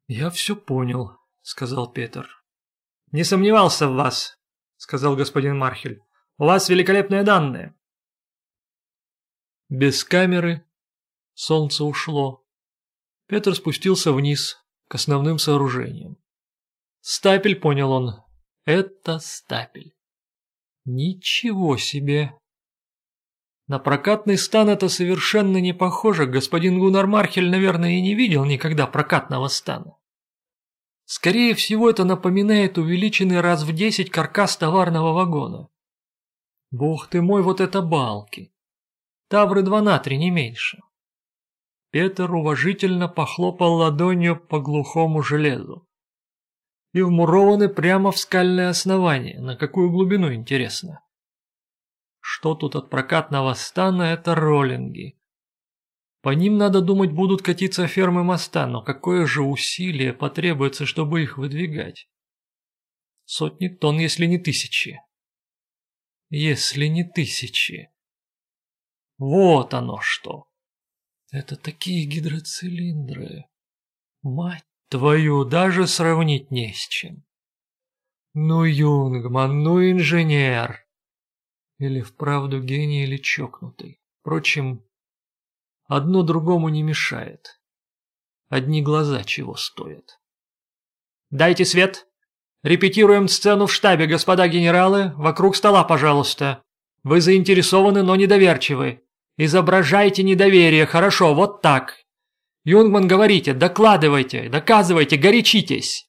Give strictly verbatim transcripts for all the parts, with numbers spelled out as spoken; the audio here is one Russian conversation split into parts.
«Я все понял», — сказал Петр. «Не сомневался в вас», — сказал господин Мархель. «У вас великолепные данные». Без камеры солнце ушло. Петр спустился вниз к основным сооружениям. Стапель, понял он, это стапель. Ничего себе! На прокатный стан это совершенно не похоже. Господин Гуннар Мархель, наверное, и не видел никогда прокатного стана. Скорее всего, это напоминает увеличенный раз в десять каркас товарного вагона. Бог ты мой, вот это балки! Тавры два на три, не меньше. Петр уважительно похлопал ладонью по глухому железу. И вмурованы прямо в скальное основание. На какую глубину, интересно? Что тут от прокатного стана, это роллинги. По ним, надо думать, будут катиться фермы моста, но какое же усилие потребуется, чтобы их выдвигать? Сотни тонн, если не тысячи. Если не тысячи. Вот оно что. Это такие гидроцилиндры. Мать твою, даже сравнить не с чем. Ну, Юнгман, ну, инженер. Или вправду гений, или чокнутый. Впрочем, одно другому не мешает. Одни глаза чего стоят. «Дайте свет! Репетируем сцену в штабе, господа генералы. Вокруг стола, пожалуйста. Вы заинтересованы, но недоверчивы. Изображайте недоверие, хорошо, вот так. Юнгман, говорите, докладывайте, доказывайте, горячитесь.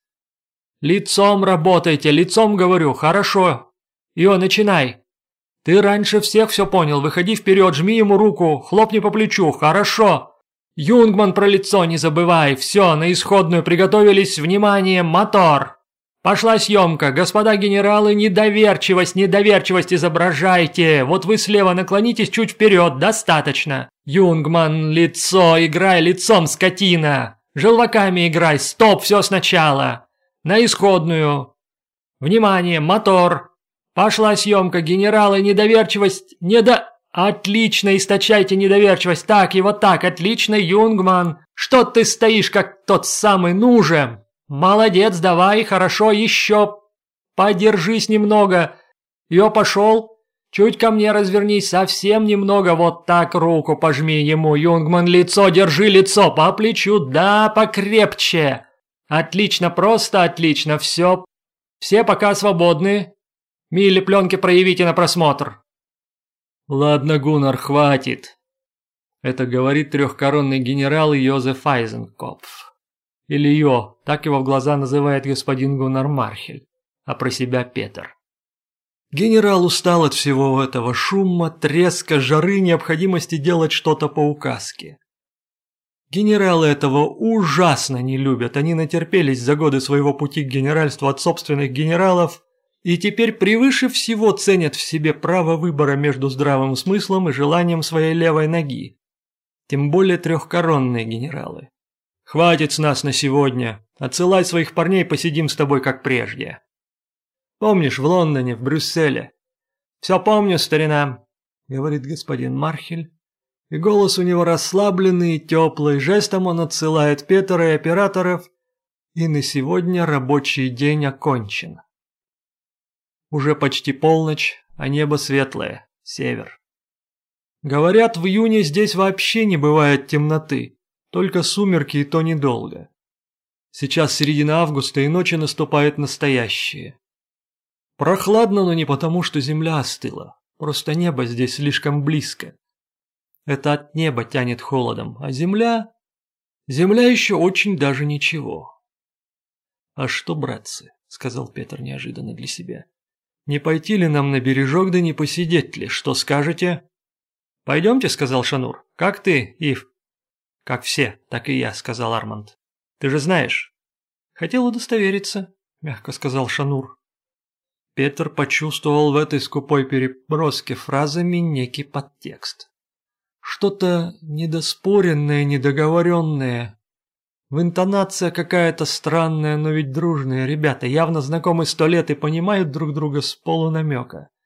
Лицом работайте, лицом говорю, хорошо. Ио, начинай. Ты раньше всех все понял, выходи вперед, жми ему руку, хлопни по плечу, хорошо. Юнгман, про лицо не забывай, все, на исходную приготовились, внимание, мотор. Пошла съемка, господа генералы, недоверчивость, недоверчивость изображайте. Вот вы слева наклонитесь чуть вперед, достаточно. Юнгман, лицо, играй лицом, скотина. Желваками играй, стоп, все сначала. На исходную. Внимание, мотор. Пошла съемка, генералы, недоверчивость, недо... Отлично, источайте недоверчивость, так и вот так, отлично, Юнгман. Что ты стоишь, как тот самый нужен? Молодец, давай, хорошо, еще. Подержись немного. Йо, пошел. Чуть ко мне развернись, совсем немного, вот так руку пожми ему, Юнгман, лицо, держи лицо, по плечу, да, покрепче. Отлично, просто отлично, все. Все пока свободны. Милли, пленки проявите на просмотр. Ладно, Гуннар, хватит. Это говорит трехкоронный генерал Йозеф Айзенкопф. Или Йо, так его в глаза называет господин Гуннар Мархель, а про себя Петр. Генерал устал от всего этого шума, треска, жары, необходимости делать что-то по указке. Генералы этого ужасно не любят, они натерпелись за годы своего пути к генеральству от собственных генералов и теперь превыше всего ценят в себе право выбора между здравым смыслом и желанием своей левой ноги. Тем более трехкоронные генералы. Хватит с нас на сегодня. Отсылай своих парней, посидим с тобой как прежде. Помнишь, в Лондоне, в Брюсселе? Все помню, старина, говорит господин Мархель. И голос у него расслабленный и теплый. Жестом он отсылает Петра и операторов. И на сегодня рабочий день окончен. Уже почти полночь, а небо светлое, север. Говорят, в июне здесь вообще не бывает темноты. Только сумерки, и то недолго. Сейчас середина августа, и ночи наступают настоящие. Прохладно, но не потому, что земля остыла. Просто небо здесь слишком близко. Это от неба тянет холодом, а земля... Земля еще очень даже ничего. «А что, братцы?» — сказал Петр неожиданно для себя. «Не пойти ли нам на бережок, да не посидеть ли? Что скажете?» «Пойдемте», — сказал Шанур. «Как ты, Ив?» «Как все, так и я», — сказал Арманд. «Ты же знаешь». «Хотел удостовериться», — мягко сказал Шанур. Петр почувствовал в этой скупой переброске фразами некий подтекст. Что-то недоспоренное, недоговоренное. В интонация какая-то странная, но ведь дружная. Ребята явно знакомы сто лет и понимают друг друга с полунамека.